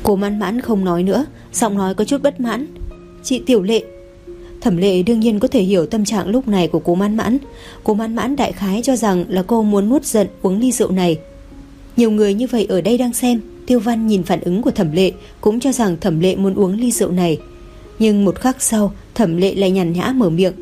Cố Mãn Mãn không nói nữa, giọng nói có chút bất mãn. Chị Tiểu Lệ. Thẩm Lệ đương nhiên có thể hiểu tâm trạng lúc này của Cố Mãn Mãn. Cố Mãn Mãn đại khái cho rằng là cô muốn nuốt giận uống ly rượu này. Nhiều người như vậy ở đây đang xem. Tiêu Văn nhìn phản ứng của Thẩm Lệ cũng cho rằng Thẩm Lệ muốn uống ly rượu này. Nhưng một khắc sau Thẩm Lệ lại nhàn nhã mở miệng.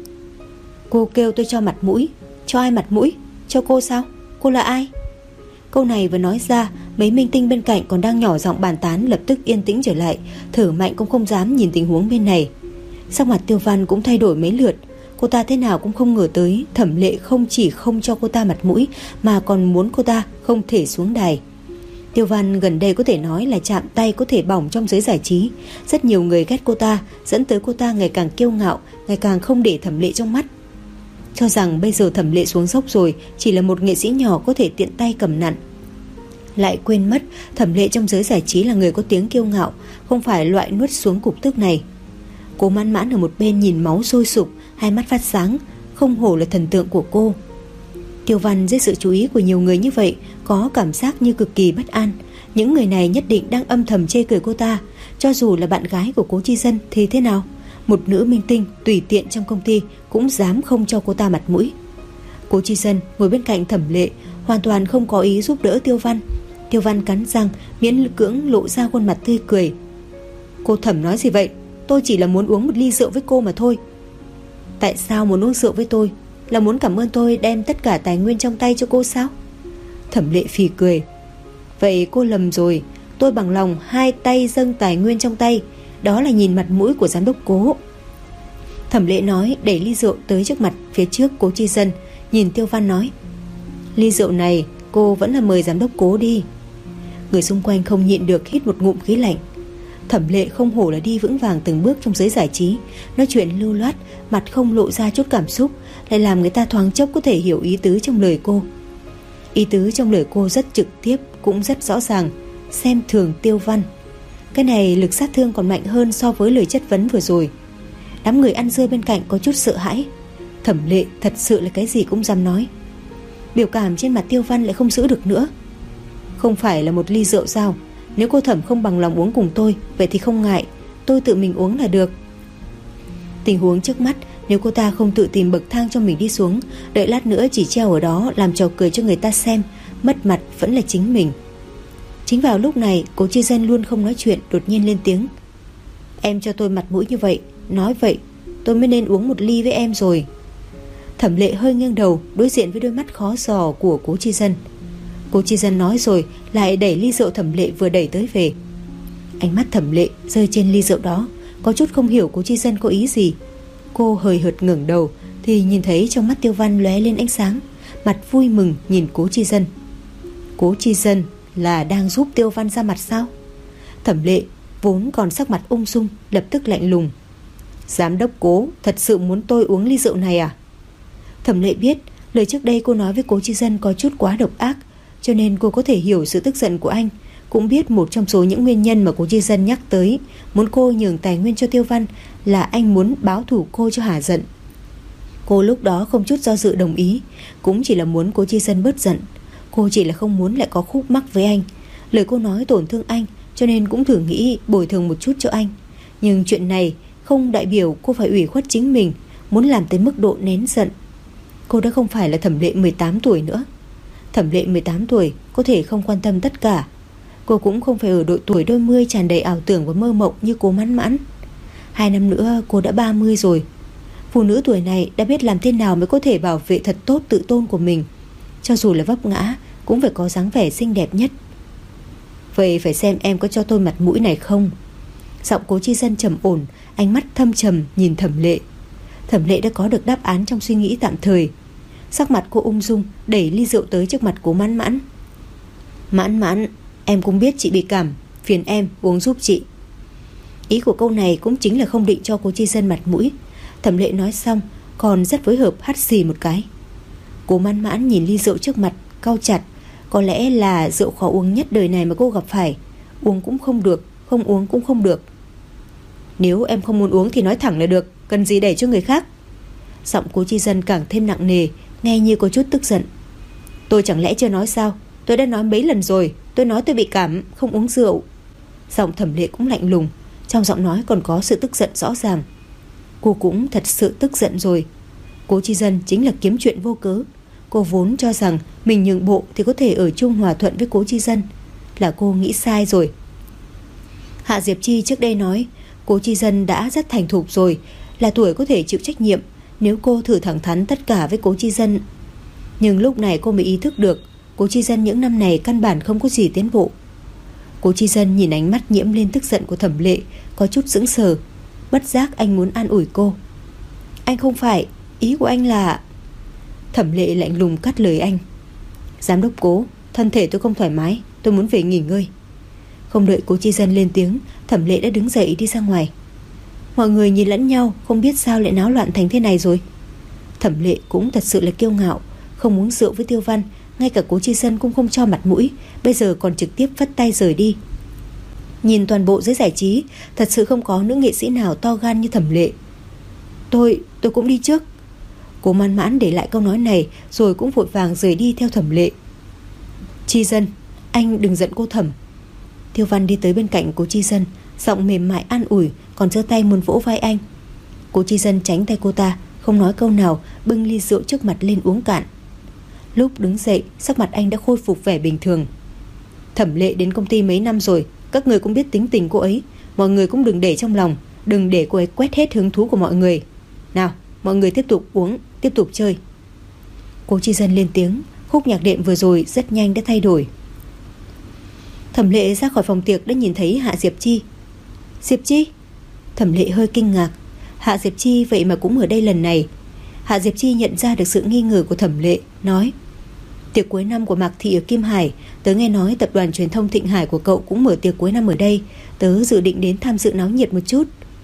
Cô kêu tôi cho mặt mũi. Cho ai mặt mũi? Cho cô sao? Cô là ai? Câu này vừa nói ra, mấy minh tinh bên cạnh còn đang nhỏ giọng bàn tán lập tức yên tĩnh trở lại, thở mạnh cũng không dám nhìn tình huống bên này. Sắc mặt Tiêu Văn cũng thay đổi mấy lượt. Cô ta thế nào cũng không ngờ tới Thẩm Lệ không chỉ không cho cô ta mặt mũi mà còn muốn cô ta không thể xuống đài. Tiêu Văn gần đây có thể nói là chạm tay có thể bỏng trong giới giải trí. Rất nhiều người ghét cô ta, dẫn tới cô ta ngày càng kiêu ngạo, ngày càng không để Thẩm Lệ trong mắt. Cho rằng bây giờ Thẩm Lệ xuống dốc rồi, chỉ là một nghệ sĩ nhỏ có thể tiện tay cầm nặn. Lại quên mất Thẩm Lệ trong giới giải trí là người có tiếng kiêu ngạo, không phải loại nuốt xuống cục tức này. Cố Mãn Mãn ở một bên nhìn máu sôi sục, hai mắt phát sáng, không hổ là thần tượng của cô. Tiêu Văn dưới sự chú ý của nhiều người như vậy có cảm giác như cực kỳ bất an. Những người này nhất định đang âm thầm chê cười cô ta. Cho dù là bạn gái của Cố Chi Dân thì thế nào, một nữ minh tinh tùy tiện trong công ty cũng dám không cho cô ta mặt mũi. Cố Chi Dân ngồi bên cạnh Thẩm Lệ, hoàn toàn không có ý giúp đỡ Tiêu Văn. Tiêu Văn cắn răng miễn cưỡng lộ ra khuôn mặt tươi cười. Cô Thẩm nói gì vậy? Tôi chỉ là muốn uống một ly rượu với cô mà thôi. Tại sao muốn uống rượu với tôi? Là muốn cảm ơn tôi đem tất cả tài nguyên trong tay cho cô sao? Thẩm Lệ phì cười. Vậy cô lầm rồi. Tôi bằng lòng hai tay dâng tài nguyên trong tay. Đó là nhìn mặt mũi của giám đốc Cố. Thẩm Lệ nói, đẩy ly rượu tới trước mặt phía trước Cố Chi Dân, nhìn Tiêu Văn nói. Ly rượu này cô vẫn là mời giám đốc Cố đi. Người xung quanh không nhịn được hít một ngụm khí lạnh. Thẩm Lệ không hổ là đi vững vàng từng bước trong giới giải trí, nói chuyện lưu loát, mặt không lộ ra chút cảm xúc, lại làm người ta thoáng chốc có thể hiểu ý tứ trong lời cô. Ý tứ trong lời cô rất trực tiếp, cũng rất rõ ràng, xem thường Tiêu Văn. Cái này lực sát thương còn mạnh hơn so với lời chất vấn vừa rồi. Đám người ăn dưa bên cạnh có chút sợ hãi. Thẩm Lệ thật sự là cái gì cũng dám nói. Biểu cảm trên mặt Tiêu Văn lại không giữ được nữa. Không phải là một ly rượu sao? Nếu cô Thẩm không bằng lòng uống cùng tôi, vậy thì không ngại, tôi tự mình uống là được. Tình huống trước mắt, nếu cô ta không tự tìm bậc thang cho mình đi xuống, đợi lát nữa chỉ treo ở đó làm trò cười cho người ta xem, mất mặt vẫn là chính mình. Chính vào lúc này, Cố Chi Dân luôn không nói chuyện đột nhiên lên tiếng. Em cho tôi mặt mũi như vậy, nói vậy tôi mới nên uống một ly với em rồi. Thẩm Lệ hơi nghiêng đầu đối diện với đôi mắt khó dò của Cố Chi Dân. Cố Chi Dân nói rồi lại đẩy ly rượu Thẩm Lệ vừa đẩy tới về. Ánh mắt Thẩm Lệ rơi trên ly rượu đó, có chút không hiểu Cố Chi Dân có ý gì. Cô hời hợt ngẩng đầu thì nhìn thấy trong mắt Tiêu Văn lóe lên ánh sáng, mặt vui mừng nhìn Cố Chi Dân. Cố Chi Dân là đang giúp Tiêu Văn ra mặt sao? Thẩm Lệ vốn còn sắc mặt ung dung lập tức lạnh lùng. Giám đốc Cố thật sự muốn tôi uống ly rượu này à? Thẩm Lệ biết lời trước đây cô nói với Cố Chi Dân có chút quá độc ác, cho nên cô có thể hiểu sự tức giận của anh, cũng biết một trong số những nguyên nhân mà Cố Chi Dân nhắc tới, muốn cô nhường tài nguyên cho Tiêu Văn là anh muốn báo thù cô cho hả giận. Cô lúc đó không chút do dự đồng ý, cũng chỉ là muốn Cố Chi Dân bớt giận. Cô chỉ là không muốn lại có khúc mắc với anh. Lời cô nói tổn thương anh, cho nên cũng thử nghĩ bồi thường một chút cho anh. Nhưng chuyện này không đại biểu cô phải ủy khuất chính mình, muốn làm tới mức độ nén giận. Cô đã không phải là Thẩm Lệ 18 tuổi nữa. Thẩm Lệ 18 tuổi có thể không quan tâm tất cả. Cô cũng không phải ở độ tuổi đôi mươi tràn đầy ảo tưởng và mơ mộng như Cố Mãn Mãn. 2 năm nữa cô đã 30 rồi. Phụ nữ tuổi này đã biết làm thế nào mới có thể bảo vệ thật tốt tự tôn của mình. Cho dù là vấp ngã cũng phải có dáng vẻ xinh đẹp nhất. Vậy phải xem em có cho tôi mặt mũi này không? Giọng Cố Chi Dân trầm ổn, ánh mắt thâm trầm nhìn Thẩm Lệ. Thẩm Lệ đã có được đáp án trong suy nghĩ tạm thời. Sắc mặt cô ung dung đẩy ly rượu tới trước mặt Cố Mãn Mãn. Mãn Mãn, em cũng biết chị bị cảm, phiền em uống giúp chị. Ý của câu này cũng chính là không định cho Cố Chi Dân mặt mũi. Thẩm Lệ nói xong còn rất phối hợp hắt xì một cái. Cố Mãn Mãn nhìn ly rượu trước mặt cau chặt. Có lẽ là rượu khó uống nhất đời này mà cô gặp phải. Uống cũng không được, không uống cũng không được. Nếu em không muốn uống thì nói thẳng là được, cần gì để cho người khác. Giọng Cố Chi Dân càng thêm nặng nề, nghe như có chút tức giận. Tôi chẳng lẽ chưa nói sao? Tôi đã nói mấy lần rồi, tôi nói tôi bị cảm, không uống rượu. Giọng Thẩm Lệ cũng lạnh lùng, trong giọng nói còn có sự tức giận rõ ràng. Cô cũng thật sự tức giận rồi. Cố Chi Dân chính là kiếm chuyện vô cớ. Cô vốn cho rằng mình nhượng bộ thì có thể ở chung hòa thuận với Cố Chi Dân. Là cô nghĩ sai rồi. Hạ Diệp Chi trước đây nói Cố Chi Dân đã rất thành thục rồi, là tuổi có thể chịu trách nhiệm. Nếu cô thử thẳng thắn tất cả với Cố Chi Dân. Nhưng lúc này cô mới ý thức được Cố Chi Dân những năm này căn bản không có gì tiến bộ. Cố Chi Dân nhìn ánh mắt nhiễm lên tức giận của Thẩm Lệ, có chút sững sờ. Bất giác anh muốn an ủi cô. Anh không phải, ý của anh là... Thẩm Lệ lạnh lùng cắt lời anh. Giám đốc Cố, thân thể tôi không thoải mái, tôi muốn về nghỉ ngơi. Không đợi Cố Chi Dân lên tiếng, Thẩm Lệ đã đứng dậy đi ra ngoài. Mọi người nhìn lẫn nhau, không biết sao lại náo loạn thành thế này rồi. Thẩm Lệ cũng thật sự là kiêu ngạo, không uống rượu với Tiêu Văn, ngay cả Cố Chi Dân cũng không cho mặt mũi, bây giờ còn trực tiếp phất tay rời đi. Nhìn toàn bộ giới giải trí, thật sự không có nữ nghệ sĩ nào to gan như Thẩm Lệ. Tôi cũng đi trước. Cố Man Mãn để lại câu nói này rồi cũng vội vàng rời đi theo Thẩm Lệ. Chi Dân, anh đừng giận cô Thẩm. Tiêu Văn đi tới bên cạnh Cố Chi Dân, giọng mềm mại an ủi, còn giơ tay muốn vỗ vai anh. Cố Chi Dân tránh tay cô ta, không nói câu nào, bưng ly rượu trước mặt lên uống cạn. Lúc đứng dậy, sắc mặt anh đã khôi phục vẻ bình thường. Thẩm Lệ đến công ty mấy năm rồi, các người cũng biết tính tình cô ấy, mọi người cũng đừng để trong lòng, đừng để cô ấy quét hết hứng thú của mọi người. Nào, mọi người tiếp tục uống, tiếp tục chơi. Cố Chi Dân lên tiếng, khúc nhạc đệm vừa rồi rất nhanh đã thay đổi. Thẩm Lệ ra khỏi phòng tiệc đã nhìn thấy Hạ Diệp Chi. Diệp Chi? Thẩm Lệ hơi kinh ngạc. Hạ Diệp Chi vậy mà cũng ở đây lần này. Hạ Diệp Chi nhận ra được sự nghi ngờ của Thẩm Lệ, nói: Tiệc cuối năm của Mạc Thị ở Kim Hải, tớ nghe nói tập đoàn truyền thông Thịnh Hải của cậu cũng mở tiệc cuối năm ở đây, tớ dự định đến tham dự náo nhiệt một chút.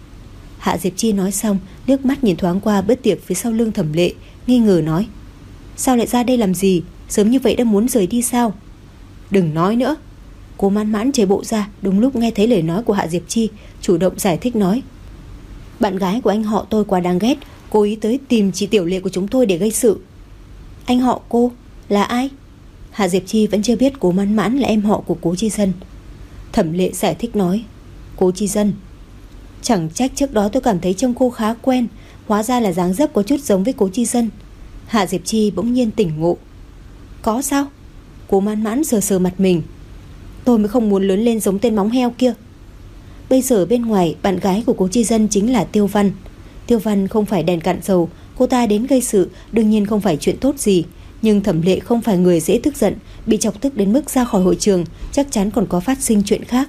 Hạ Diệp Chi nói xong, liếc mắt nhìn thoáng qua bữa tiệc phía sau lưng Thẩm Lệ, nghi ngờ nói: Sao lại ra đây làm gì, sớm như vậy đã muốn rời đi sao? Đừng nói nữa. Cố Man Mãn chạy bộ ra, đúng lúc nghe thấy lời nói của Hạ Diệp Chi, chủ động giải thích nói: Bạn gái của anh họ tôi quá đáng ghét, cố ý tới tìm chị Tiểu Lệ của chúng tôi để gây sự. Anh họ cô là ai? Hạ Diệp Chi vẫn chưa biết Cố Man Mãn là em họ của Cố Chi Dân. Thẩm Lệ giải thích nói: Cố Chi Dân. Chẳng trách trước đó tôi cảm thấy trông cô khá quen, hóa ra là dáng dấp có chút giống với Cố Chi Dân. Hạ Diệp Chi bỗng nhiên tỉnh ngộ. Có sao? Cố Man Mãn sờ sờ mặt mình. Tôi mới không muốn lớn lên giống tên móng heo kia. Bây giờ bên ngoài, bạn gái của Cố Chi Dân chính là Tiêu Văn. Tiêu Văn không phải đèn cạn dầu, cô ta đến gây sự đương nhiên không phải chuyện tốt gì. Nhưng Thẩm Lệ không phải người dễ tức giận, bị chọc tức đến mức ra khỏi hội trường, chắc chắn còn có phát sinh chuyện khác.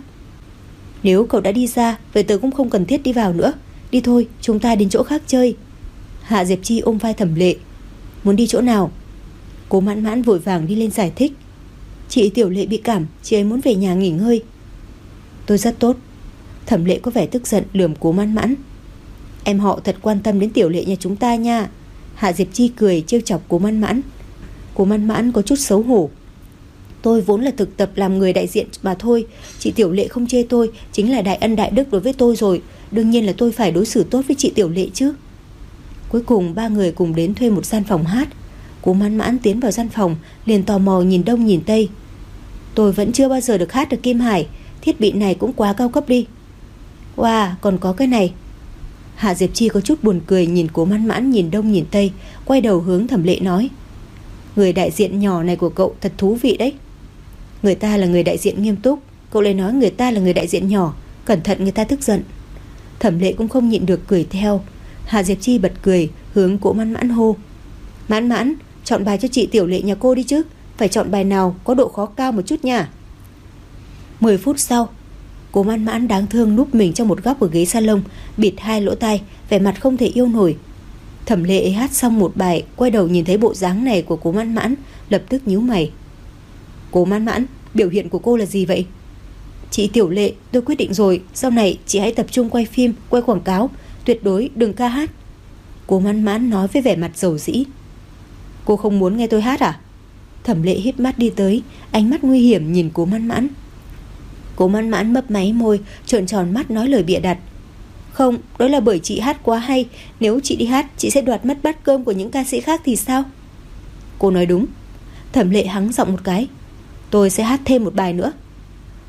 Nếu cậu đã đi ra, vậy tớ cũng không cần thiết đi vào nữa. Đi thôi, chúng ta đến chỗ khác chơi. Hạ Diệp Chi ôm vai Thẩm Lệ. Muốn đi chỗ nào? Cố Man Mãn vội vàng đi lên giải thích. Chị Tiểu Lệ bị cảm, chị ấy muốn về nhà nghỉ ngơi. Tôi rất tốt. Thẩm Lệ có vẻ tức giận lườm Cố Man Mãn. Em họ thật quan tâm đến Tiểu Lệ nhà chúng ta nha. Hạ Diệp Chi cười trêu chọc Cố Man Mãn. Cố Man Mãn có chút xấu hổ. Tôi vốn là thực tập làm người đại diện mà thôi. Chị Tiểu Lệ không chê tôi chính là đại ân đại đức đối với tôi rồi. Đương nhiên là tôi phải đối xử tốt với chị Tiểu Lệ chứ. Cuối cùng ba người cùng đến thuê một gian phòng hát. Cố Man Mãn tiến vào gian phòng, liền tò mò nhìn đông nhìn tây. Tôi vẫn chưa bao giờ được hát ở Kim Hải, thiết bị này cũng quá cao cấp đi. Wow, còn có cái này. Hạ Diệp Chi có chút buồn cười nhìn Cố Man Mãn nhìn đông nhìn tây, quay đầu hướng Thẩm Lệ nói: Người đại diện nhỏ này của cậu thật thú vị đấy. Người ta là người đại diện nghiêm túc, cậu lại nói người ta là người đại diện nhỏ, cẩn thận người ta tức giận. Thẩm Lệ cũng không nhịn được cười theo. Hạ Diệp Chi bật cười, hướng Cố Man Mãn hô: Mãn Mãn, chọn bài cho chị Tiểu Lệ nhà cô đi chứ. Phải chọn bài nào có độ khó cao một chút nha. 10 phút sau, Cố Man Mãn đáng thương núp mình trong một góc ở ghế salon, bịt hai lỗ tai, vẻ mặt không thể yêu nổi. Thẩm Lệ hát xong một bài, quay đầu nhìn thấy bộ dáng này của Cố Man Mãn, lập tức nhíu mày. Cố Man Mãn, biểu hiện của cô là gì vậy? Chị Tiểu Lệ, tôi quyết định rồi, sau này chị hãy tập trung quay phim, quay quảng cáo, tuyệt đối đừng ca hát. Cố Man Mãn nói với vẻ mặt dầu dĩ. Cô không muốn nghe tôi hát à? Thẩm Lệ híp mắt đi tới, ánh mắt nguy hiểm nhìn Cố Man Mãn. Cố Man Mãn mấp máy môi, trợn tròn mắt nói lời bịa đặt. Không, đó là bởi chị hát quá hay. Nếu chị đi hát, chị sẽ đoạt mất bát cơm của những ca sĩ khác thì sao? Cô nói đúng. Thẩm Lệ hắng giọng một cái. Tôi sẽ hát thêm một bài nữa.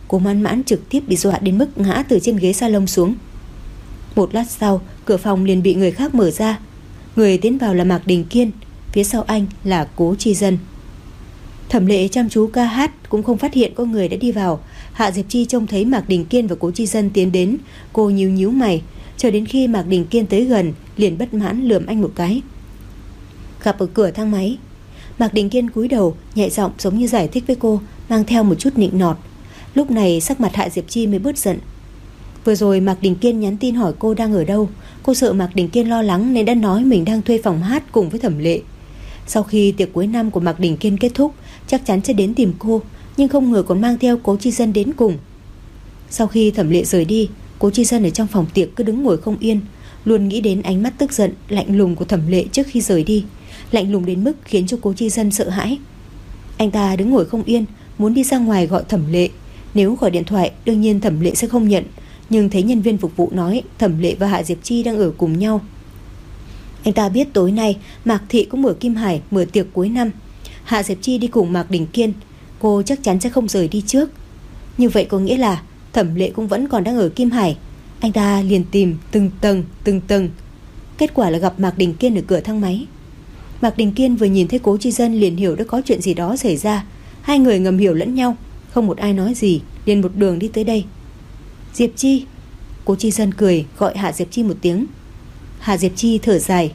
Cố Mãn Mãn trực tiếp bị dọa đến mức ngã từ trên ghế salon xuống. Một lát sau, cửa phòng liền bị người khác mở ra. Người tiến vào là Mạc Đình Kiên, phía sau anh là Cố Chi Dân. Thẩm Lệ chăm chú ca hát cũng không phát hiện có người đã đi vào. Hạ Diệp Chi trông thấy Mạc Đình Kiên và Cố Chi Dân tiến đến, cô nhíu nhíu mày, chờ đến khi Mạc Đình Kiên tới gần liền bất mãn lườm anh một cái. Gặp ở cửa thang máy, Mạc Đình Kiên cúi đầu nhẹ giọng giống như giải thích với cô, mang theo một chút nịnh nọt. Lúc này sắc mặt Hạ Diệp Chi mới bớt giận. Vừa rồi Mạc Đình Kiên nhắn tin hỏi cô đang ở đâu. Cô sợ Mạc Đình Kiên lo lắng nên đã nói mình đang thuê phòng hát cùng với Thẩm Lệ. Sau khi tiệc cuối năm của Mạc Đình Kiên kết thúc, chắc chắn sẽ đến tìm cô, nhưng không ngờ còn mang theo Cố Chi Dân đến cùng. Sau khi Thẩm Lệ rời đi, Cố Chi Dân ở trong phòng tiệc cứ đứng ngồi không yên, luôn nghĩ đến ánh mắt tức giận, lạnh lùng của Thẩm Lệ trước khi rời đi, lạnh lùng đến mức khiến cho Cố Chi Dân sợ hãi. Anh ta đứng ngồi không yên, muốn đi ra ngoài gọi Thẩm Lệ. Nếu gọi điện thoại, đương nhiên Thẩm Lệ sẽ không nhận, nhưng thấy nhân viên phục vụ nói Thẩm Lệ và Hạ Diệp Chi đang ở cùng nhau. Anh ta biết tối nay Mạc Thị cũng ở Kim Hải mở tiệc cuối năm. Hạ Diệp Chi đi cùng Mạc Đình Kiên, cô chắc chắn sẽ không rời đi trước. Như vậy có nghĩa là Thẩm Lệ cũng vẫn còn đang ở Kim Hải. Anh ta liền tìm từng tầng. Kết quả là gặp Mạc Đình Kiên ở cửa thang máy. Mạc Đình Kiên vừa nhìn thấy Cố Chi Dân liền hiểu đã có chuyện gì đó xảy ra. Hai người ngầm hiểu lẫn nhau, không một ai nói gì, liền một đường đi tới đây. Diệp Chi. Cố Chi Dân cười gọi Hạ Diệp Chi một tiếng. Hạ Diệp Chi thở dài.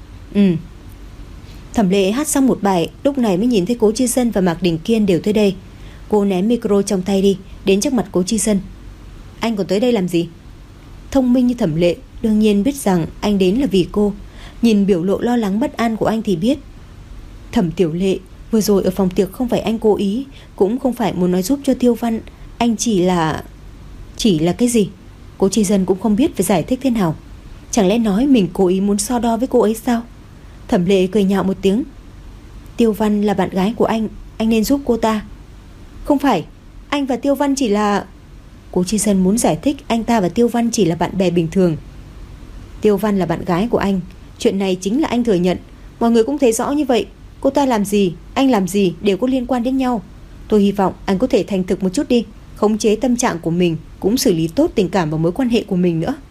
Thẩm Lệ hát xong một bài, lúc này mới nhìn thấy Cố Chi Dân và Mạc Đình Kiên đều tới đây. Cô ném micro trong tay đi, đến trước mặt Cố Chi Dân. Anh còn tới đây làm gì? Thông minh như Thẩm Lệ đương nhiên biết rằng anh đến là vì cô. Nhìn biểu lộ lo lắng bất an của anh thì biết. Thẩm Tiểu Lệ, vừa rồi ở phòng tiệc không phải anh cố ý, cũng không phải muốn nói giúp cho Tiêu Văn. Anh chỉ là cái gì? Cố Chi Dân cũng không biết phải giải thích thế nào. Chẳng lẽ nói mình cố ý muốn so đo với cô ấy sao? Thẩm Lệ cười nhạo một tiếng. Tiêu Văn là bạn gái của anh nên giúp cô ta. Không phải, anh và Tiêu Văn chỉ là... Cố Chi Dân muốn giải thích anh ta và Tiêu Văn chỉ là bạn bè bình thường. Tiêu Văn là bạn gái của anh, chuyện này chính là anh thừa nhận. Mọi người cũng thấy rõ như vậy. Cô ta làm gì, anh làm gì đều có liên quan đến nhau. Tôi hy vọng anh có thể thành thực một chút đi, khống chế tâm trạng của mình, cũng xử lý tốt tình cảm và mối quan hệ của mình nữa.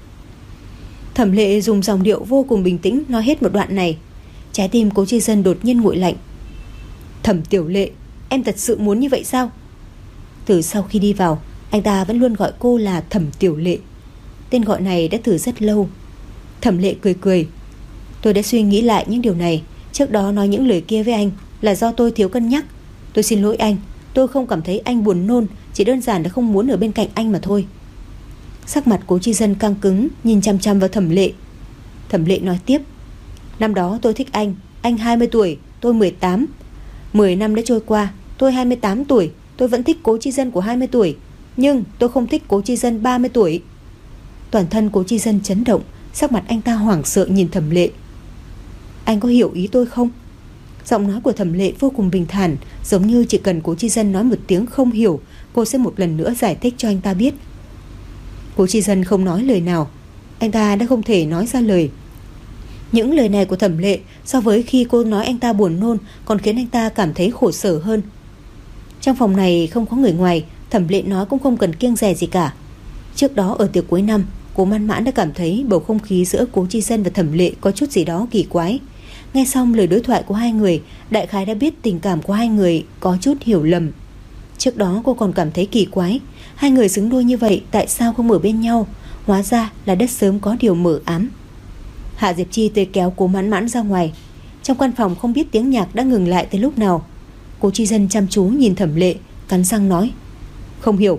Thẩm Lệ dùng dòng điệu vô cùng bình tĩnh nói hết một đoạn này. Trái tim Cố Chi Dân đột nhiên nguội lạnh. Thẩm Tiểu Lệ, em thật sự muốn như vậy sao? Từ sau khi đi vào, anh ta vẫn luôn gọi cô là Thẩm Tiểu Lệ. Tên gọi này đã từ rất lâu. Thẩm Lệ cười. Tôi đã suy nghĩ lại những điều này. Trước đó nói những lời kia với anh là do tôi thiếu cân nhắc. Tôi xin lỗi anh. Tôi không cảm thấy anh buồn nôn, chỉ đơn giản là không muốn ở bên cạnh anh mà thôi. Sắc mặt Cố Chi Dân căng cứng, nhìn chăm chăm vào Thẩm Lệ. Thẩm Lệ nói tiếp. Năm đó tôi thích anh 20 tuổi, tôi 18. 10 năm đã trôi qua, tôi 28 tuổi. Tôi vẫn thích Cố Chi Dân của 20 tuổi, nhưng tôi không thích Cố Chi Dân 30 tuổi. Toàn thân Cố Chi Dân chấn động, sắc mặt anh ta hoảng sợ nhìn Thẩm Lệ. Anh có hiểu ý tôi không? Giọng nói của Thẩm Lệ vô cùng bình thản, giống như chỉ cần Cố Chi Dân nói một tiếng không hiểu, cô sẽ một lần nữa giải thích cho anh ta biết. Cố Chi Dân không nói lời nào. Anh ta đã không thể nói ra lời. Những lời này của Thẩm Lệ so với khi cô nói anh ta buồn nôn còn khiến anh ta cảm thấy khổ sở hơn. Trong phòng này không có người ngoài, Thẩm Lệ nói cũng không cần kiêng dè gì cả. Trước đó ở tiệc cuối năm, Cố Mãn Mãn đã cảm thấy bầu không khí giữa Cố Chi Dân và Thẩm Lệ có chút gì đó kỳ quái. Nghe xong lời đối thoại của hai người, đại khái đã biết tình cảm của hai người có chút hiểu lầm. Trước đó cô còn cảm thấy kỳ quái, hai người xứng đôi như vậy tại sao không ở bên nhau? Hóa ra là đã sớm có điều mờ ám. Hạ Diệp Chi tới kéo Cố Mãn Mãn ra ngoài. Trong căn phòng không biết tiếng nhạc đã ngừng lại từ lúc nào. Cố Chi Dân chăm chú nhìn Thẩm Lệ, cắn răng nói. Không hiểu.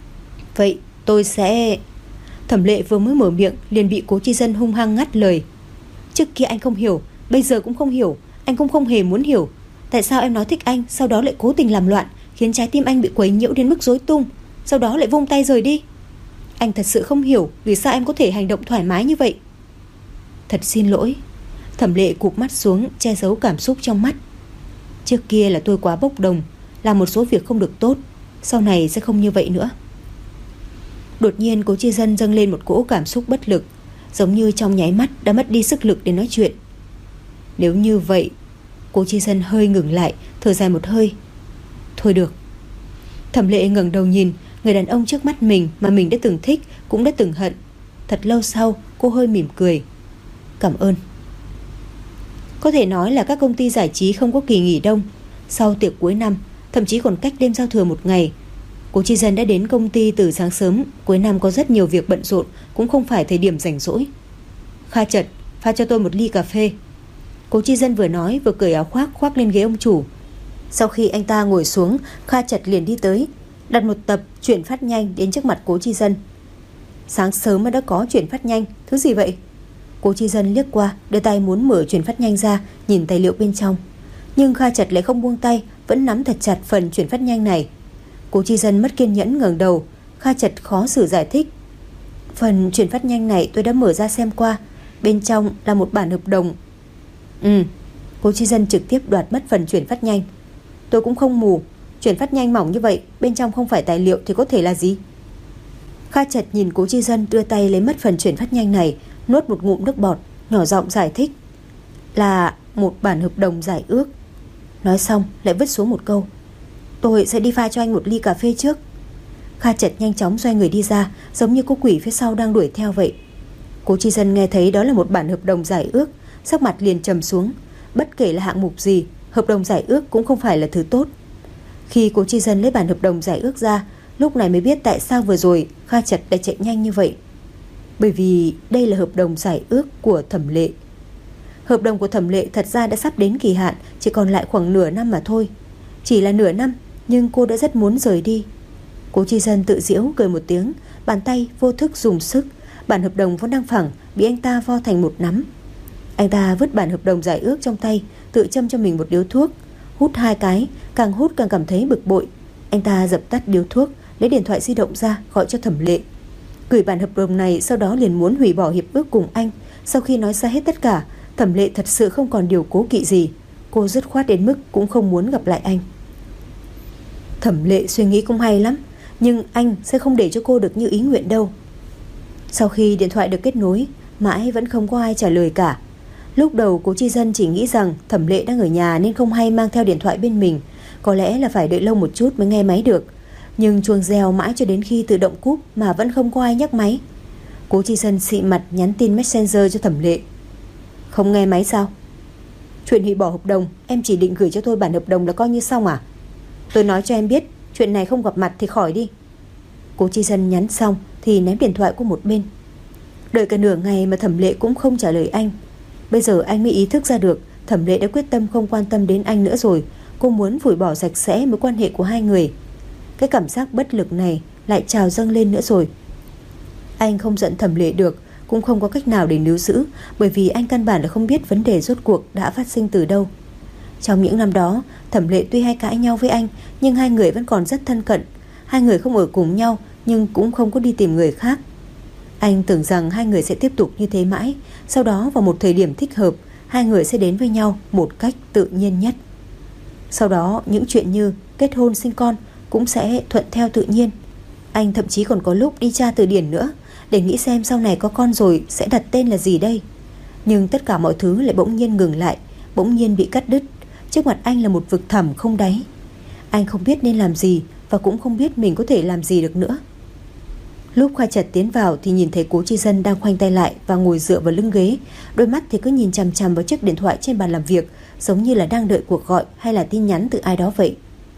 Vậy tôi sẽ... Thẩm Lệ vừa mới mở miệng liền bị Cố Chi Dân hung hăng ngắt lời. Trước kia anh không hiểu, bây giờ cũng không hiểu. Anh cũng không hề muốn hiểu. Tại sao em nói thích anh, sau đó lại cố tình làm loạn, khiến trái tim anh bị quấy nhiễu đến mức rối tung, sau đó lại vung tay rời đi. Anh thật sự không hiểu vì sao em có thể hành động thoải mái như vậy. Thật xin lỗi. Thẩm Lệ cụp mắt xuống, che giấu cảm xúc trong mắt. Trước kia là tôi quá bốc đồng, làm một số việc không được tốt, sau này sẽ không như vậy nữa. Đột nhiên Cố Chi Dân dâng lên một cỗ cảm xúc bất lực, giống như trong nháy mắt đã mất đi sức lực để nói chuyện. Nếu như vậy... Cố Chi Dân hơi ngừng lại, thở dài một hơi. Thôi được. Thẩm Lệ ngẩng đầu nhìn, người đàn ông trước mắt mình mà mình đã từng thích, cũng đã từng hận. Thật lâu sau cô hơi mỉm cười. Cảm ơn. Có thể nói là các công ty giải trí không có kỳ nghỉ đông. Sau tiệc cuối năm, thậm chí còn cách đêm giao thừa một ngày, Cố Chi Dân đã đến công ty từ sáng sớm. Cuối năm có rất nhiều việc bận rộn, cũng không phải thời điểm rảnh rỗi. Kha Chật, pha cho tôi một ly cà phê. Cố Chi Dân vừa nói vừa cởi áo khoác khoác lên ghế ông chủ. Sau khi anh ta ngồi xuống, Kha Chật liền đi tới, đặt một tập truyện phát nhanh đến trước mặt Cố Chi Dân. Sáng sớm mà đã có truyện phát nhanh, thứ gì vậy? Cố Chi Dân liếc qua, đưa tay muốn mở truyện phát nhanh ra, nhìn tài liệu bên trong. Nhưng Kha Chật lại không buông tay, vẫn nắm thật chặt phần truyện phát nhanh này. Cố Chi Dân mất kiên nhẫn ngẩng đầu. Kha Chật khó xử giải thích. Phần truyện phát nhanh này tôi đã mở ra xem qua, bên trong là một bản hợp đồng. Cố Chi Dân trực tiếp đoạt mất phần truyện phát nhanh. Tôi cũng không mù, truyện phát nhanh mỏng như vậy, bên trong không phải tài liệu thì có thể là gì? Kha Chật nhìn Cố Chi Dân đưa tay lấy mất phần truyện phát nhanh này, nuốt một ngụm nước bọt, nhỏ giọng giải thích. Là một bản hợp đồng giải ước. Nói xong lại vứt xuống một câu. Tôi sẽ đi pha cho anh một ly cà phê trước. Kha Chật nhanh chóng xoay người đi ra, giống như có quỷ phía sau đang đuổi theo vậy. Cố Chi Dân nghe thấy đó là một bản hợp đồng giải ước, sắc mặt liền trầm xuống. Bất kể là hạng mục gì, hợp đồng giải ước cũng không phải là thứ tốt. Khi Cố Chi Dân lấy bản hợp đồng giải ước ra, lúc này mới biết tại sao vừa rồi Kha Chật đã chạy nhanh như vậy. Bởi vì đây là hợp đồng giải ước của Thẩm Lệ. Hợp đồng của Thẩm Lệ thật ra đã sắp đến kỳ hạn, chỉ còn lại khoảng nửa năm mà thôi. Chỉ là nửa năm, nhưng cô đã rất muốn rời đi. Cố Chi Dân tự giễu cười một tiếng, bàn tay vô thức dùng sức. Bản hợp đồng vốn đang phẳng bị anh ta vo thành một nắm. Anh ta vứt bản hợp đồng giải ước trong tay, tự châm cho mình một điếu thuốc. Hút 2 cái, càng hút càng cảm thấy bực bội. Anh ta dập tắt điếu thuốc, lấy điện thoại di động ra gọi cho Thẩm Lệ. Gửi bản hợp đồng này, sau đó liền muốn hủy bỏ hiệp ước cùng anh. Sau khi nói ra hết tất cả, Thẩm Lệ thật sự không còn điều cố kỵ gì. Cô dứt khoát đến mức cũng không muốn gặp lại anh. Thẩm Lệ suy nghĩ cũng hay lắm, nhưng anh sẽ không để cho cô được như ý nguyện đâu. Sau khi điện thoại được kết nối, mãi vẫn không có ai trả lời cả. Lúc đầu Cố Chi Dân chỉ nghĩ rằng Thẩm Lệ đang ở nhà nên không hay mang theo điện thoại bên mình, có lẽ là phải đợi lâu một chút mới nghe máy được. Nhưng chuông reo mãi cho đến khi tự động cúp mà vẫn không có ai nhấc máy. Cố Chi Dân xị mặt nhắn tin Messenger cho Thẩm Lệ. Không nghe máy sao? Chuyện hủy bỏ hợp đồng, em chỉ định gửi cho tôi bản hợp đồng là coi như xong à? Tôi nói cho em biết, chuyện này không gặp mặt thì khỏi đi. Cố Chi Dân nhắn xong thì ném điện thoại qua một bên. Đợi cả nửa ngày mà Thẩm Lệ cũng không trả lời anh. Bây giờ anh mới ý thức ra được Thẩm Lệ đã quyết tâm không quan tâm đến anh nữa rồi. Cô muốn phủi bỏ sạch sẽ mối quan hệ của hai người. Cái cảm giác bất lực này lại trào dâng lên nữa rồi. Anh không giận Thẩm Lệ được, cũng không có cách nào để níu giữ, bởi vì anh căn bản là không biết vấn đề rốt cuộc đã phát sinh từ đâu. Trong những năm đó, Thẩm Lệ tuy hay cãi nhau với anh, nhưng hai người vẫn còn rất thân cận. Hai người không ở cùng nhau, nhưng cũng không có đi tìm người khác. Anh tưởng rằng hai người sẽ tiếp tục như thế mãi. Sau đó vào một thời điểm thích hợp, hai người sẽ đến với nhau một cách tự nhiên nhất. Sau đó những chuyện như kết hôn sinh con cũng sẽ thuận theo tự nhiên. Anh thậm chí còn có lúc đi tra từ điển nữa, để nghĩ xem sau này có con rồi sẽ đặt tên là gì đây. Nhưng tất cả mọi thứ lại bỗng nhiên ngừng lại, bỗng nhiên bị cắt đứt. Trước mặt anh là một vực thẳm không đáy. Anh không biết nên làm gì, và cũng không biết mình có thể làm gì được nữa. Lúc Kha Chật tiến vào thì nhìn thấy Cố Chi Dân đang khoanh tay lại và ngồi dựa vào lưng ghế. Đôi mắt thì cứ nhìn chằm chằm vào chiếc điện thoại trên bàn làm việc, giống như là đang đợi cuộc gọi hay là tin nhắn từ ai đó vậy.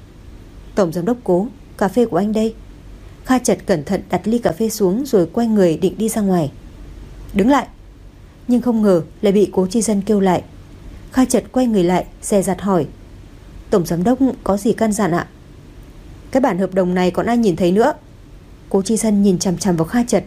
Tổng giám đốc Cố, cà phê của anh đây. Kha Chật cẩn thận đặt ly cà phê xuống rồi quay người định đi ra ngoài. Đứng lại. Nhưng không ngờ lại bị Cố Chi Dân kêu lại. Kha Chật quay người lại, dè dặt hỏi. Tổng giám đốc có gì căn dặn ạ? Cái bản hợp đồng này còn ai nhìn thấy nữa? Cố Chi Dân nhìn chằm chằm vào Kha Chật.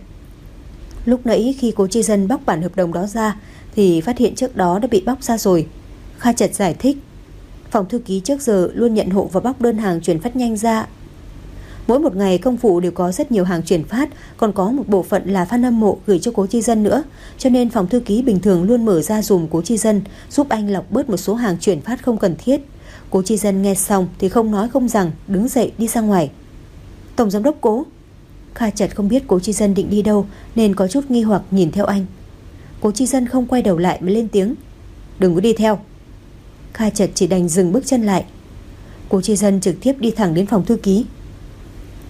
Lúc nãy khi Cố Chi Dân bóc bản hợp đồng đó ra thì phát hiện trước đó đã bị bóc ra rồi. Kha Chật giải thích. Phòng thư ký trước giờ luôn nhận hộ và bóc đơn hàng chuyển phát nhanh ra. Mỗi một ngày công vụ đều có rất nhiều hàng chuyển phát, còn có một bộ phận là fan hâm mộ gửi cho Cố Chi Dân nữa. Cho nên phòng thư ký bình thường luôn mở ra dùm Cố Chi Dân, giúp anh lọc bớt một số hàng chuyển phát không cần thiết. Cố Chi Dân nghe xong thì không nói không rằng, đứng dậy đi ra ngoài. Tổng giám đốc Cố. Kha Chật không biết Cố Chi Dân định đi đâu nên có chút nghi hoặc nhìn theo anh. Cố Chi Dân không quay đầu lại mà lên tiếng. Đừng có đi theo. Kha Chật chỉ đành dừng bước chân lại. Cố Chi Dân trực tiếp đi thẳng đến phòng thư ký.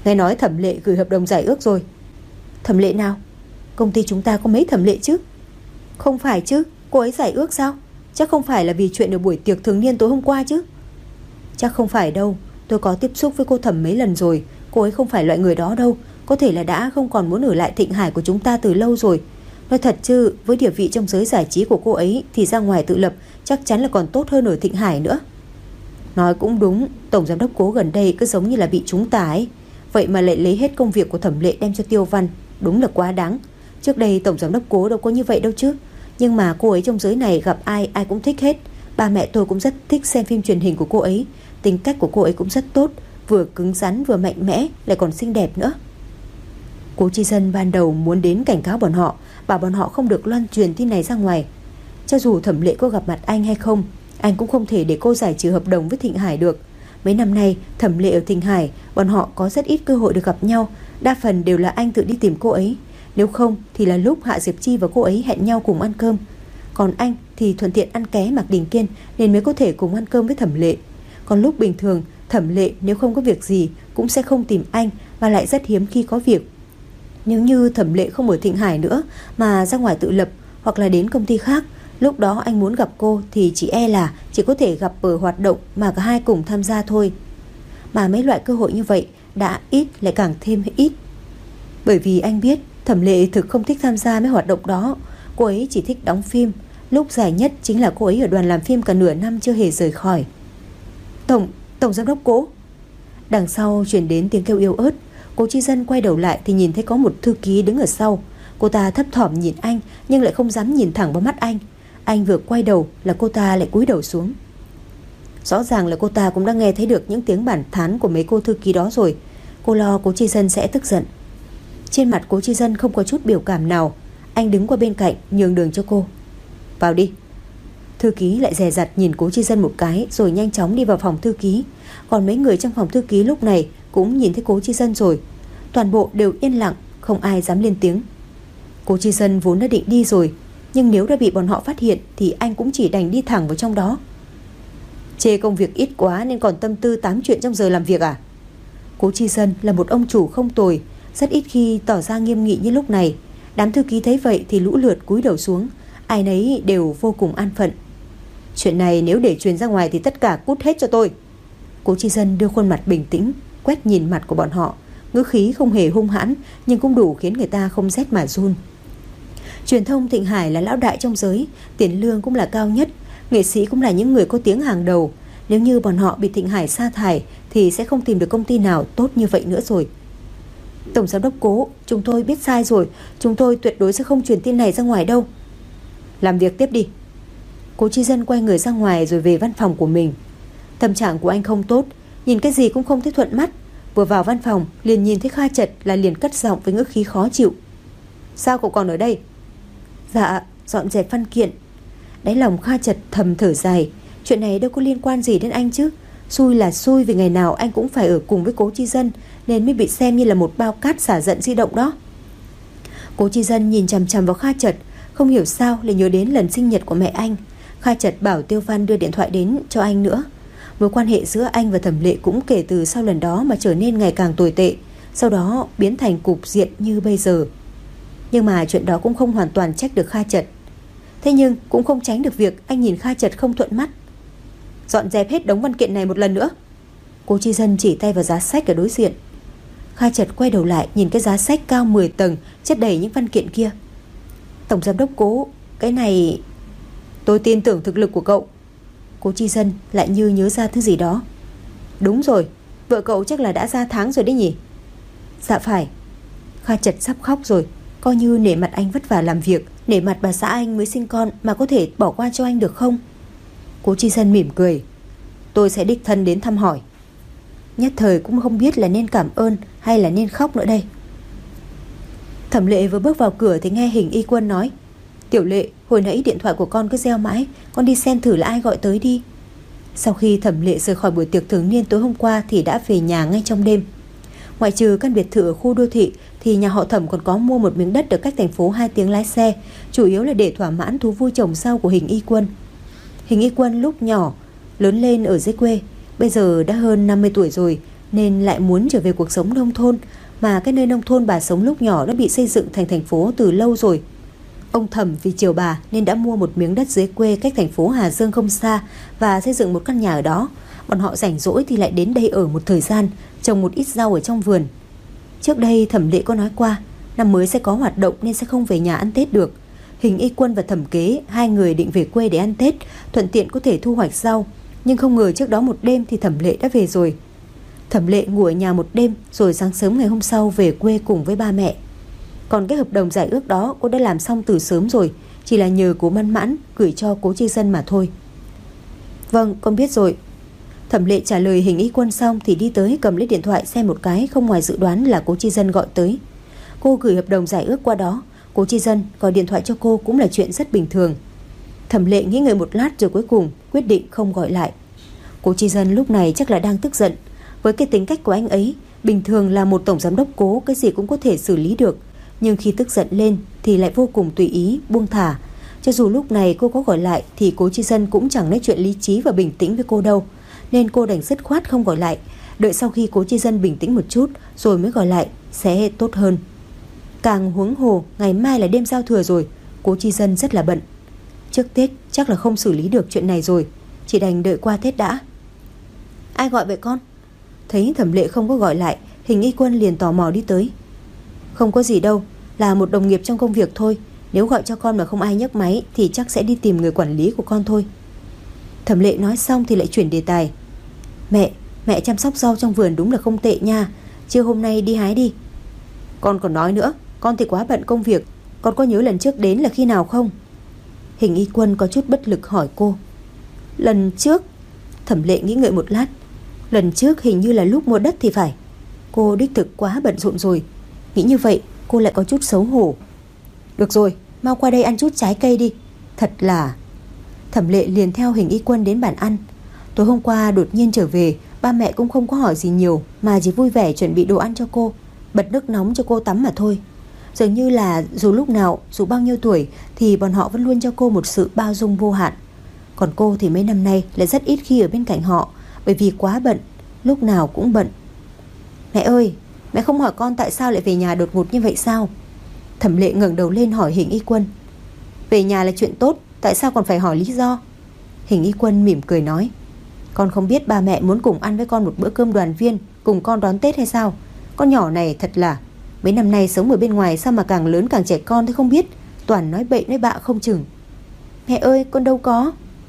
Nghe nói Thẩm Lệ gửi hợp đồng giải ước rồi. Thẩm Lệ nào? Công ty chúng ta có mấy Thẩm Lệ chứ? Không phải chứ, cô ấy giải ước sao? Chắc không phải là vì chuyện ở buổi tiệc thường niên tối hôm qua chứ? Chắc không phải đâu. Tôi có tiếp xúc với cô Thẩm mấy lần rồi. Cô ấy không phải loại người đó đâu. Có thể là đã không còn muốn ở lại Thịnh Hải của chúng ta từ lâu rồi. Nói thật chứ, với địa vị trong giới giải trí của cô ấy thì ra ngoài tự lập chắc chắn là còn tốt hơn ở Thịnh Hải nữa. Nói cũng đúng, tổng giám đốc Cố gần đây cứ giống như là bị trúng tà ấy. Vậy mà lại lấy hết công việc của Thẩm Lệ đem cho Tiêu Văn, đúng là quá đáng. Trước đây tổng giám đốc Cố đâu có như vậy đâu chứ. Nhưng mà cô ấy trong giới này gặp ai ai cũng thích hết. Ba mẹ tôi cũng rất thích xem phim truyền hình của cô ấy. Tính cách của cô ấy cũng rất tốt, vừa cứng rắn vừa mạnh mẽ, lại còn xinh đẹp nữa. Cố Chi Dân ban đầu muốn đến cảnh cáo bọn họ, bảo bọn họ không được loan truyền tin này ra ngoài. Cho dù Thẩm Lệ có gặp mặt anh hay không, anh cũng không thể để cô giải trừ hợp đồng với Thịnh Hải được. Mấy năm nay Thẩm Lệ ở Thịnh Hải, bọn họ có rất ít cơ hội được gặp nhau. Đa phần đều là anh tự đi tìm cô ấy. Nếu không thì là lúc Hạ Diệp Chi và cô ấy hẹn nhau cùng ăn cơm. Còn anh thì thuận tiện ăn ké Mạc Đình Kiên nên mới có thể cùng ăn cơm với Thẩm Lệ. Còn lúc bình thường Thẩm Lệ nếu không có việc gì cũng sẽ không tìm anh, mà lại rất hiếm khi có việc. Nếu như Thẩm Lệ không ở Thịnh Hải nữa mà ra ngoài tự lập hoặc là đến công ty khác, lúc đó anh muốn gặp cô thì chỉ e là chỉ có thể gặp ở hoạt động mà cả hai cùng tham gia thôi. Mà mấy loại cơ hội như vậy đã ít lại càng thêm ít. Bởi vì anh biết Thẩm Lệ thực không thích tham gia mấy hoạt động đó. Cô ấy chỉ thích đóng phim. Lúc dài nhất chính là cô ấy ở đoàn làm phim cả nửa năm chưa hề rời khỏi. Tổng giám đốc Cố. Đằng sau truyền đến tiếng kêu yếu ớt. Cố Chi Dân quay đầu lại thì nhìn thấy có một thư ký đứng ở sau. Cô ta thấp thỏm nhìn anh nhưng lại không dám nhìn thẳng vào mắt anh. Anh vừa quay đầu là cô ta lại cúi đầu xuống. Rõ ràng là cô ta cũng đã nghe thấy được những tiếng bản thán của mấy cô thư ký đó rồi. Cô lo Cố Chi Dân sẽ tức giận. Trên mặt Cố Chi Dân không có chút biểu cảm nào. Anh đứng qua bên cạnh nhường đường cho cô. Vào đi. Thư ký lại dè dặt nhìn Cố Chi Dân một cái rồi nhanh chóng đi vào phòng thư ký. Còn mấy người trong phòng thư ký lúc này cũng nhìn thấy Cố Chi Dân rồi. Toàn bộ đều yên lặng, không ai dám lên tiếng. Cố Chi Dân vốn đã định đi rồi, nhưng nếu đã bị bọn họ phát hiện thì anh cũng chỉ đành đi thẳng vào trong đó. Chê công việc ít quá nên còn tâm tư tám chuyện trong giờ làm việc à? Cố Chi Dân là một ông chủ không tồi, rất ít khi tỏ ra nghiêm nghị như lúc này. Đám thư ký thấy vậy thì lũ lượt cúi đầu xuống, ai nấy đều vô cùng an phận. Chuyện này nếu để truyền ra ngoài thì tất cả cút hết cho tôi. Cố Chi Dân đưa khuôn mặt bình tĩnh quét nhìn mặt của bọn họ, ngữ khí không hề hung hãn nhưng cũng đủ khiến người ta không rét mà run. Truyền thông Thịnh Hải là lão đại trong giới, tiền lương cũng là cao nhất, nghệ sĩ cũng là những người có tiếng hàng đầu. Nếu như bọn họ bị Thịnh Hải sa thải thì sẽ không tìm được công ty nào tốt như vậy nữa rồi. Tổng giám đốc Cố, chúng tôi biết sai rồi, chúng tôi tuyệt đối sẽ không truyền tin này ra ngoài đâu. Làm việc tiếp đi. Cố Chi Dân quay người ra ngoài rồi về văn phòng của mình. Tâm trạng của anh không tốt, nhìn cái gì cũng không thấy thuận mắt. Vừa vào văn phòng liền nhìn thấy Kha Chật là liền cất giọng với ngữ khí khó chịu. Sao cậu còn ở đây? Dạ, dọn dẹp văn kiện. Đáy lòng Kha Chật thầm thở dài. Chuyện này đâu có liên quan gì đến anh chứ. Xui là xui vì ngày nào anh cũng phải ở cùng với Cố Chi Dân nên mới bị xem như là một bao cát xả giận di động đó. Cố Chi Dân nhìn chằm chằm vào Kha Chật, không hiểu sao lại nhớ đến lần sinh nhật của mẹ anh. Kha Chật bảo Tiêu Văn đưa điện thoại đến cho anh nữa. Mối quan hệ giữa anh và Thẩm Lệ cũng kể từ sau lần đó mà trở nên ngày càng tồi tệ, sau đó biến thành cục diện như bây giờ. Nhưng mà chuyện đó cũng không hoàn toàn trách được Kha Chật. Thế nhưng cũng không tránh được việc anh nhìn Kha Chật không thuận mắt. Dọn dẹp hết đống văn kiện này một lần nữa. Cố Chi Dân chỉ tay vào giá sách ở đối diện. Kha Chật quay đầu lại nhìn cái giá sách cao 10 tầng chất đầy những văn kiện kia. Tổng giám đốc Cố, cái này... Tôi tin tưởng thực lực của cậu. Cố Chi Dân lại như nhớ ra thứ gì đó. Đúng rồi, vợ cậu chắc là đã ra tháng rồi đấy nhỉ? Dạ phải. Kha Chật sắp khóc rồi. Coi như nể mặt anh vất vả làm việc, nể mặt bà xã anh mới sinh con mà có thể bỏ qua cho anh được không? Cố Chi Dân mỉm cười. Tôi sẽ đích thân đến thăm hỏi. Nhất thời cũng không biết là nên cảm ơn hay là nên khóc nữa đây. Thẩm Lệ vừa bước vào cửa thì nghe Hình Y Quân nói: Tiểu Lệ, hồi nãy điện thoại của con cứ reo mãi, con đi xem thử là ai gọi tới đi. Sau khi Thẩm Lệ rời khỏi buổi tiệc thường niên tối hôm qua thì đã về nhà ngay trong đêm. Ngoại trừ căn biệt thự ở khu đô thị thì nhà họ Thẩm còn có mua một miếng đất ở cách thành phố 2 tiếng lái xe, chủ yếu là để thỏa mãn thú vui trồng rau của Hình Y Quân. Hình Y Quân lúc nhỏ lớn lên ở dưới quê, bây giờ đã hơn 50 tuổi rồi, nên lại muốn trở về cuộc sống nông thôn, mà cái nơi nông thôn bà sống lúc nhỏ đã bị xây dựng thành thành phố từ lâu rồi. Ông Thẩm vì chiều bà nên đã mua một miếng đất dưới quê cách thành phố Hà Dương không xa và xây dựng một căn nhà ở đó. Bọn họ rảnh rỗi thì lại đến đây ở một thời gian, trồng một ít rau ở trong vườn. Trước đây Thẩm Lệ có nói qua, năm mới sẽ có hoạt động nên sẽ không về nhà ăn Tết được. Hình Y Quân và Thẩm Kế, hai người định về quê để ăn Tết, thuận tiện có thể thu hoạch rau. Nhưng không ngờ trước đó một đêm thì Thẩm Lệ đã về rồi. Thẩm Lệ ngủ ở nhà một đêm, rồi sáng sớm ngày hôm sau về quê cùng với ba mẹ. Còn cái hợp đồng giải ước đó cô đã làm xong từ sớm rồi, chỉ là nhờ Cố Mãn Mãn gửi cho Cố Chi Dân mà thôi. Vâng, con biết rồi. Thẩm Lệ trả lời Hình Y Quân xong thì đi tới cầm lấy điện thoại xem một cái, không ngoài dự đoán là Cố Chi Dân gọi tới. Cô gửi hợp đồng giải ước qua đó, Cố Chi Dân gọi điện thoại cho cô cũng là chuyện rất bình thường. Thẩm Lệ nghĩ ngợi một lát rồi cuối cùng quyết định không gọi lại. Cố Chi Dân lúc này chắc là đang tức giận. Với cái tính cách của anh ấy, bình thường là một tổng giám đốc Cố, cái gì cũng có thể xử lý được, nhưng khi tức giận lên thì lại vô cùng tùy ý, buông thả. Cho dù lúc này cô có gọi lại thì Cố Chi Dân cũng chẳng nói chuyện lý trí và bình tĩnh với cô đâu, nên cô đành dứt khoát không gọi lại, đợi sau khi Cố Chi Dân bình tĩnh một chút rồi mới gọi lại sẽ tốt hơn. Càng huống hồ ngày mai là đêm giao thừa rồi, Cố Chi Dân rất là bận. Trước Tết chắc là không xử lý được chuyện này rồi, chỉ đành đợi qua Tết đã. Ai gọi vậy con? Thấy Thẩm Lệ không có gọi lại, Hình Y Quân liền tò mò đi tới. Không có gì đâu, là một đồng nghiệp trong công việc thôi. Nếu gọi cho con mà không ai nhấc máy thì chắc sẽ đi tìm người quản lý của con thôi. Thẩm Lệ nói xong thì lại chuyển đề tài. Mẹ chăm sóc rau trong vườn đúng là không tệ nha, trưa hôm nay đi hái đi. Con còn nói nữa, con thì quá bận công việc. Con có nhớ lần trước đến là khi nào không? Hình Y Quân có chút bất lực hỏi cô. Lần trước? Thẩm Lệ nghĩ ngợi một lát. Lần trước hình như là lúc mua đất thì phải. Cô đích thực quá bận rộn rồi. Nghĩ như vậy cô lại có chút xấu hổ. Được rồi, mau qua đây ăn chút trái cây đi. Thật là... Thẩm Lệ liền theo Hình Y Quân đến bàn ăn. Tối hôm qua đột nhiên trở về, ba mẹ cũng không có hỏi gì nhiều, mà chỉ vui vẻ chuẩn bị đồ ăn cho cô, bật nước nóng cho cô tắm mà thôi. Dường như là dù lúc nào, dù bao nhiêu tuổi thì bọn họ vẫn luôn cho cô một sự bao dung vô hạn. Còn cô thì mấy năm nay lại rất ít khi ở bên cạnh họ, bởi vì quá bận, lúc nào cũng bận. Mẹ ơi, mẹ không hỏi con tại sao lại về nhà đột ngột như vậy sao? Thẩm Lệ ngẩng đầu lên hỏi Hình Y Quân. Về nhà là chuyện tốt, tại sao còn phải hỏi lý do? Hình Y Quân mỉm cười nói. Con không biết ba mẹ muốn cùng ăn với con một bữa cơm đoàn viên, cùng con đón Tết hay sao? Con nhỏ này thật là... Mấy năm nay sống ở bên ngoài sao mà càng lớn càng trẻ con thế không biết, toàn nói bậy nói bạ không chừng. Mẹ ơi, con đâu có.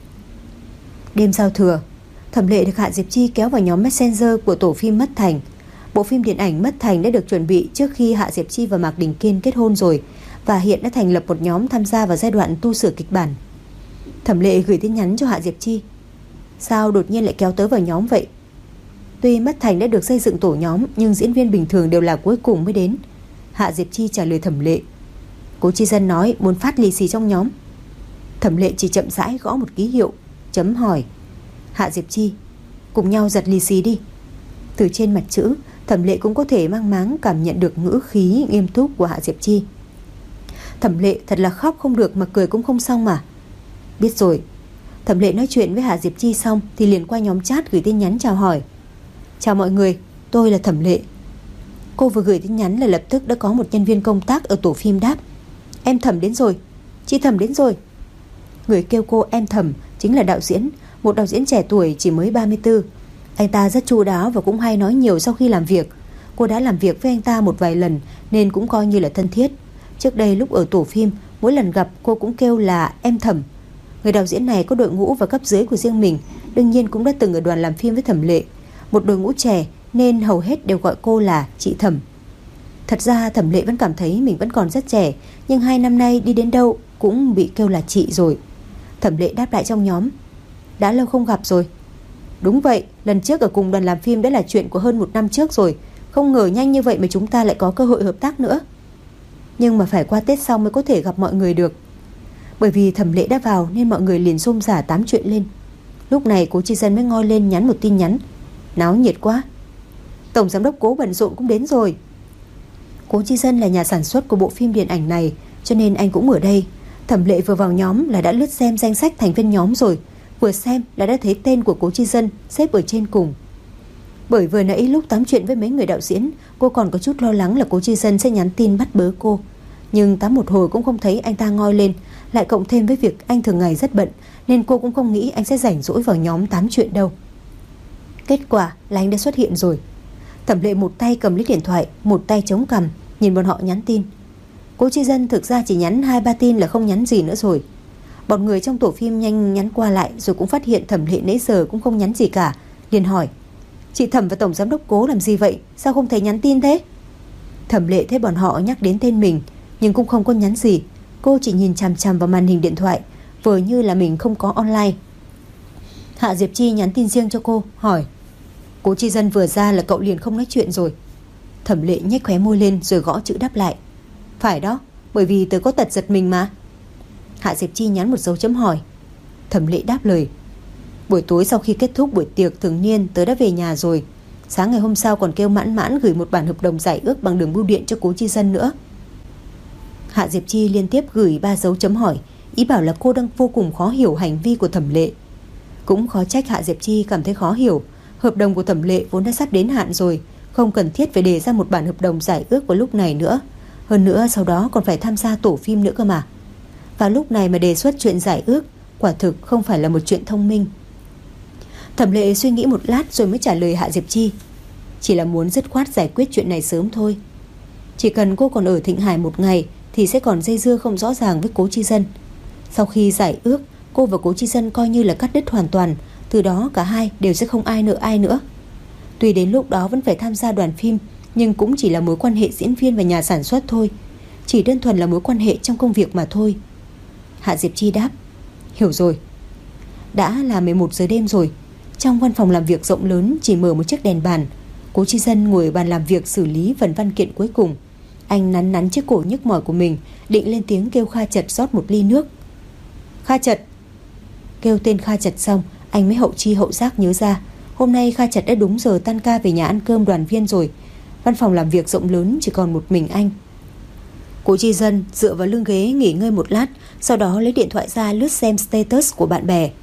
Đêm giao thừa, Thẩm Lệ được Hạ Diệp Chi kéo vào nhóm Messenger của tổ phim Mất Thành. Bộ phim điện ảnh Mất Thành đã được chuẩn bị trước khi Hạ Diệp Chi và Mạc Đình Kiên kết hôn rồi, và hiện đã thành lập một nhóm tham gia vào giai đoạn tu sửa kịch bản. Thẩm Lệ gửi tin nhắn cho Hạ Diệp Chi. Sao đột nhiên lại kéo tớ vào nhóm vậy? Tuy Mất Thành đã được xây dựng tổ nhóm, nhưng diễn viên bình thường đều là cuối cùng mới đến. Hạ Diệp Chi trả lời Thẩm Lệ. Cố Chi Dân nói muốn phát lì xì trong nhóm. Thẩm Lệ chỉ chậm rãi gõ một ký hiệu, chấm hỏi. Hạ Diệp Chi, cùng nhau giật lì xì đi. Từ trên mặt chữ, Thẩm Lệ cũng có thể mang máng cảm nhận được ngữ khí nghiêm túc của Hạ Diệp Chi. Thẩm Lệ thật là khóc không được mà cười cũng không xong mà. Biết rồi. Thẩm Lệ nói chuyện với Hạ Diệp Chi xong thì liền qua nhóm chat gửi tin nhắn chào hỏi. Chào mọi người, tôi là Thẩm Lệ. Cô vừa gửi tin nhắn là lập tức đã có một nhân viên công tác ở tổ phim đáp. Em Thẩm đến rồi, chị Thẩm đến rồi. Người kêu cô em Thẩm chính là đạo diễn, một đạo diễn trẻ tuổi chỉ mới 34. Anh ta rất chu đáo và cũng hay nói nhiều sau khi làm việc. Cô đã làm việc với anh ta một vài lần nên cũng coi như là thân thiết. Trước đây lúc ở tổ phim, mỗi lần gặp cô cũng kêu là em Thẩm. Người đạo diễn này có đội ngũ và cấp dưới của riêng mình, đương nhiên cũng đã từng ở đoàn làm phim với Thẩm Lệ. Một đội ngũ trẻ nên hầu hết đều gọi cô là chị Thẩm. Thật ra Thẩm Lệ vẫn cảm thấy mình vẫn còn rất trẻ, nhưng 2 năm nay đi đến đâu cũng bị kêu là chị rồi. Thẩm Lệ đáp lại trong nhóm. Đã lâu không gặp rồi. Đúng vậy, lần trước ở cùng đoàn làm phim đã là chuyện của hơn 1 năm trước rồi. Không ngờ nhanh như vậy mà chúng ta lại có cơ hội hợp tác nữa. Nhưng mà phải qua Tết xong mới có thể gặp mọi người được. Bởi vì Thẩm Lệ đã vào nên mọi người liền xôm xả tám chuyện lên. Lúc này Cố Chi Dân mới ngoi lên nhắn một tin nhắn. Náo nhiệt quá. Tổng giám đốc Cố bận rộn cũng đến rồi. Cố Chi Dân là nhà sản xuất của bộ phim điện ảnh này, cho nên anh cũng ở đây. Thẩm Lệ vừa vào nhóm là đã lướt xem danh sách thành viên nhóm rồi, vừa xem là đã thấy tên của Cố Chi Dân xếp ở trên cùng. Bởi vừa nãy lúc tám chuyện với mấy người đạo diễn, cô còn có chút lo lắng là Cố Chi Dân sẽ nhắn tin bắt bớ cô. Nhưng tám một hồi cũng không thấy anh ta ngoi lên. Lại cộng thêm với việc anh thường ngày rất bận, nên cô cũng không nghĩ anh sẽ rảnh rỗi vào nhóm tám chuyện đâu. Kết quả là anh đã xuất hiện rồi. Thẩm Lệ một tay cầm lấy điện thoại, một tay chống cằm, nhìn bọn họ nhắn tin. Cố Chi Dân thực ra chỉ nhắn 2-3 tin là không nhắn gì nữa rồi. Bọn người trong tổ phim nhanh nhắn qua lại, rồi cũng phát hiện Thẩm Lệ nãy giờ cũng không nhắn gì cả, liền hỏi: chị Thẩm và tổng giám đốc Cố làm gì vậy, sao không thấy nhắn tin thế? Thẩm Lệ thấy bọn họ nhắc đến tên mình, nhưng cũng không có nhắn gì. Cô chỉ nhìn chằm chằm vào màn hình điện thoại, vờ như là mình không có online. Hạ Diệp Chi nhắn tin riêng cho cô, hỏi: Cố Chi Dân vừa ra là cậu liền không nói chuyện rồi? Thẩm Lệ nhếch khóe môi lên rồi gõ chữ đáp lại: phải đó, bởi vì tớ có tật giật mình mà. Hạ Diệp Chi nhắn một dấu chấm hỏi. Thẩm Lệ đáp lời: buổi tối sau khi kết thúc buổi tiệc thường niên, tớ đã về nhà rồi. Sáng ngày hôm sau còn kêu Mãn Mãn gửi một bản hợp đồng giải ước bằng đường bưu điện cho Cố Chi Dân nữa. Hạ Diệp Chi liên tiếp gửi 3 dấu chấm hỏi, ý bảo là cô đang vô cùng khó hiểu hành vi của Thẩm Lệ. Cũng khó trách Hạ Diệp Chi cảm thấy khó hiểu. Hợp đồng của Thẩm Lệ vốn đã sắp đến hạn rồi, không cần thiết phải đề ra một bản hợp đồng giải ước vào lúc này nữa. Hơn nữa sau đó còn phải tham gia tổ phim nữa cơ mà. Vào lúc này mà đề xuất chuyện giải ước, quả thực không phải là một chuyện thông minh. Thẩm Lệ suy nghĩ một lát rồi mới trả lời Hạ Diệp Chi: chỉ là muốn dứt khoát giải quyết chuyện này sớm thôi. Chỉ cần cô còn ở Thịnh Hải một ngày thì sẽ còn dây dưa không rõ ràng với Cố Chi Dân. Sau khi giải ước, cô và Cố Chi Dân coi như là cắt đứt hoàn toàn. Từ đó cả hai đều sẽ không ai nợ ai nữa. Tuy đến lúc đó vẫn phải tham gia đoàn phim, nhưng cũng chỉ là mối quan hệ diễn viên và nhà sản xuất thôi. Chỉ đơn thuần là mối quan hệ trong công việc mà thôi. Hạ Diệp Chi đáp: hiểu rồi. Đã là 11 giờ đêm rồi. Trong văn phòng làm việc rộng lớn chỉ mở một chiếc đèn bàn. Cố Chi Dân ngồi ở bàn làm việc xử lý phần văn kiện cuối cùng. Anh nắn nắn chiếc cổ nhức mỏi của mình, định lên tiếng kêu Kha Chật rót một ly nước. Kha Chật. Kêu tên Kha Chật xong, anh mới hậu chi hậu giác nhớ ra hôm nay Kha Chật đã đúng giờ tan ca về nhà ăn cơm đoàn viên rồi. Văn phòng làm việc rộng lớn chỉ còn một mình anh. Cố Chi Dân dựa vào lưng ghế nghỉ ngơi một lát, sau đó lấy điện thoại ra lướt xem status của bạn bè.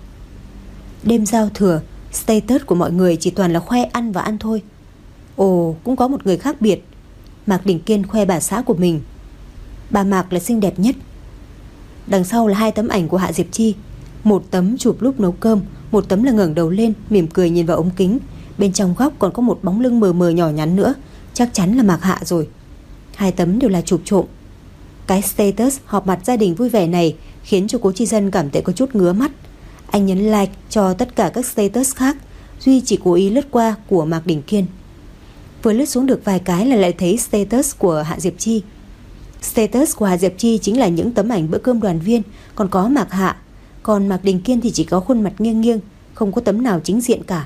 Đêm giao thừa, status của mọi người chỉ toàn là khoe ăn và ăn thôi. Ồ, cũng có một người khác biệt. Mạc Đình Kiên khoe bà xã của mình. Bà Mạc là xinh đẹp nhất. Đằng sau là 2 tấm ảnh của Hạ Diệp Chi. Một tấm chụp lúc nấu cơm, một tấm là ngẩng đầu lên mỉm cười nhìn vào ống kính. Bên trong góc còn có một bóng lưng mờ mờ nhỏ nhắn nữa, chắc chắn là Mạc Hạ rồi. 2 tấm đều là chụp trộm. Cái status họp mặt gia đình vui vẻ này khiến cho Cố Chi Dân cảm thấy có chút ngứa mắt. Anh nhấn like cho tất cả các status khác, duy chỉ cố ý lướt qua của Mạc Đình Kiên. Vừa lướt xuống được vài cái là lại thấy status của Hạ Diệp Chi. Status của Hạ Diệp Chi chính là những tấm ảnh bữa cơm đoàn viên, còn có Mạc Hạ. Còn Mạc Đình Kiên thì chỉ có khuôn mặt nghiêng nghiêng, không có tấm nào chính diện cả.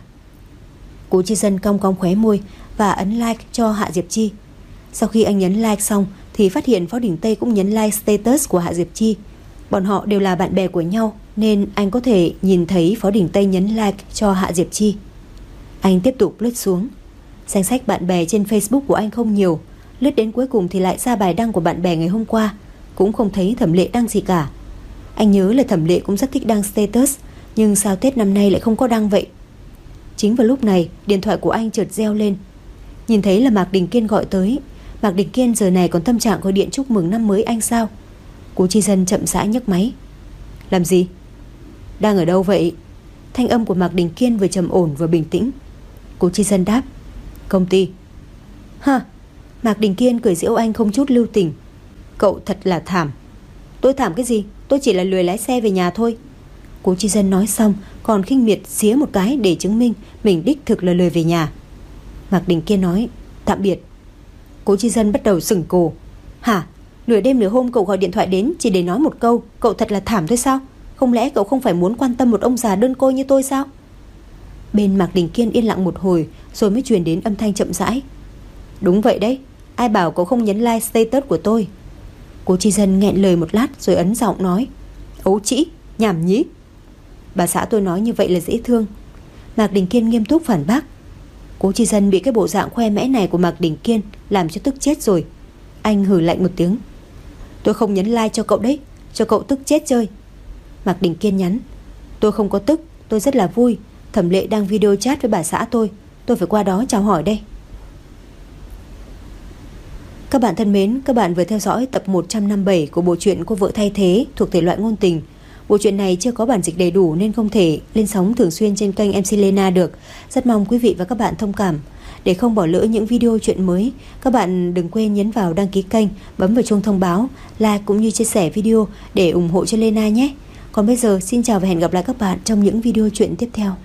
Cố Chi Dân cong cong khóe môi và ấn like cho Hạ Diệp Chi. Sau khi anh nhấn like xong thì phát hiện Phó Đình Tây cũng nhấn like status của Hạ Diệp Chi. Bọn họ đều là bạn bè của nhau, nên anh có thể nhìn thấy Phó Đình Tây nhấn like cho Hạ Diệp Chi. Anh tiếp tục lướt xuống. Danh sách bạn bè trên Facebook của anh không nhiều. Lướt đến cuối cùng thì lại ra bài đăng của bạn bè ngày hôm qua. Cũng không thấy Thẩm Lệ đăng gì cả. Anh nhớ là Thẩm Lệ cũng rất thích đăng status, nhưng sao Tết năm nay lại không có đăng vậy? Chính vào lúc này điện thoại của anh chợt reo lên. Nhìn thấy là Mạc Đình Kiên gọi tới. Mạc Đình Kiên giờ này còn tâm trạng gọi điện chúc mừng năm mới anh sao? Cố Chi Dân chậm rãi nhấc máy. Làm gì? Đang ở đâu vậy? Thanh âm của Mạc Đình Kiên vừa trầm ổn vừa bình tĩnh. Cố Chi Dân đáp: công ty. Ha. Mạc Đình Kiên cười giễu anh không chút lưu tình. Cậu thật là thảm. Tôi thảm cái gì? Tôi chỉ là lười lái xe về nhà thôi. Cố Chi Dân nói xong còn khinh miệt xía một cái để chứng minh mình đích thực là lười về nhà. Mạc Đình Kiên nói: tạm biệt. Cố Chi Dân bắt đầu sửng cổ. Hả? Nửa đêm nửa hôm cậu gọi điện thoại đến chỉ để nói một câu cậu thật là thảm thôi sao? Không lẽ cậu không phải muốn quan tâm một ông già đơn côi như tôi sao? Bên Mạc Đình Kiên yên lặng một hồi rồi mới truyền đến âm thanh chậm rãi. Đúng vậy đấy. Ai bảo cậu không nhấn like status của tôi? Cố Chi Dân nghẹn lời một lát rồi ấn giọng nói: ấu trĩ, nhảm nhí. Bà xã tôi nói như vậy là dễ thương. Mạc Đình Kiên nghiêm túc phản bác. Cố Chi Dân bị cái bộ dạng khoe mẽ này của Mạc Đình Kiên làm cho tức chết rồi. Anh hừ lạnh một tiếng. Tôi không nhấn like cho cậu đấy, cho cậu tức chết chơi. Mạc Đình Kiên nhắn: tôi không có tức, tôi rất là vui. Thẩm Lệ đang video chat với bà xã tôi. tôi phải qua đó chào hỏi đây. Các bạn thân mến, các bạn vừa theo dõi tập 157 của bộ truyện Cô vợ thay thế thuộc thể loại ngôn tình. Bộ truyện này chưa có bản dịch đầy đủ nên không thể lên sóng thường xuyên trên kênh MC Lena được. Rất mong quý vị và các bạn thông cảm. Để không bỏ lỡ những video truyện mới, các bạn đừng quên nhấn vào đăng ký kênh, bấm vào chuông thông báo, like cũng như chia sẻ video để ủng hộ cho Lena nhé. Còn bây giờ xin chào và hẹn gặp lại các bạn trong những video truyện tiếp theo.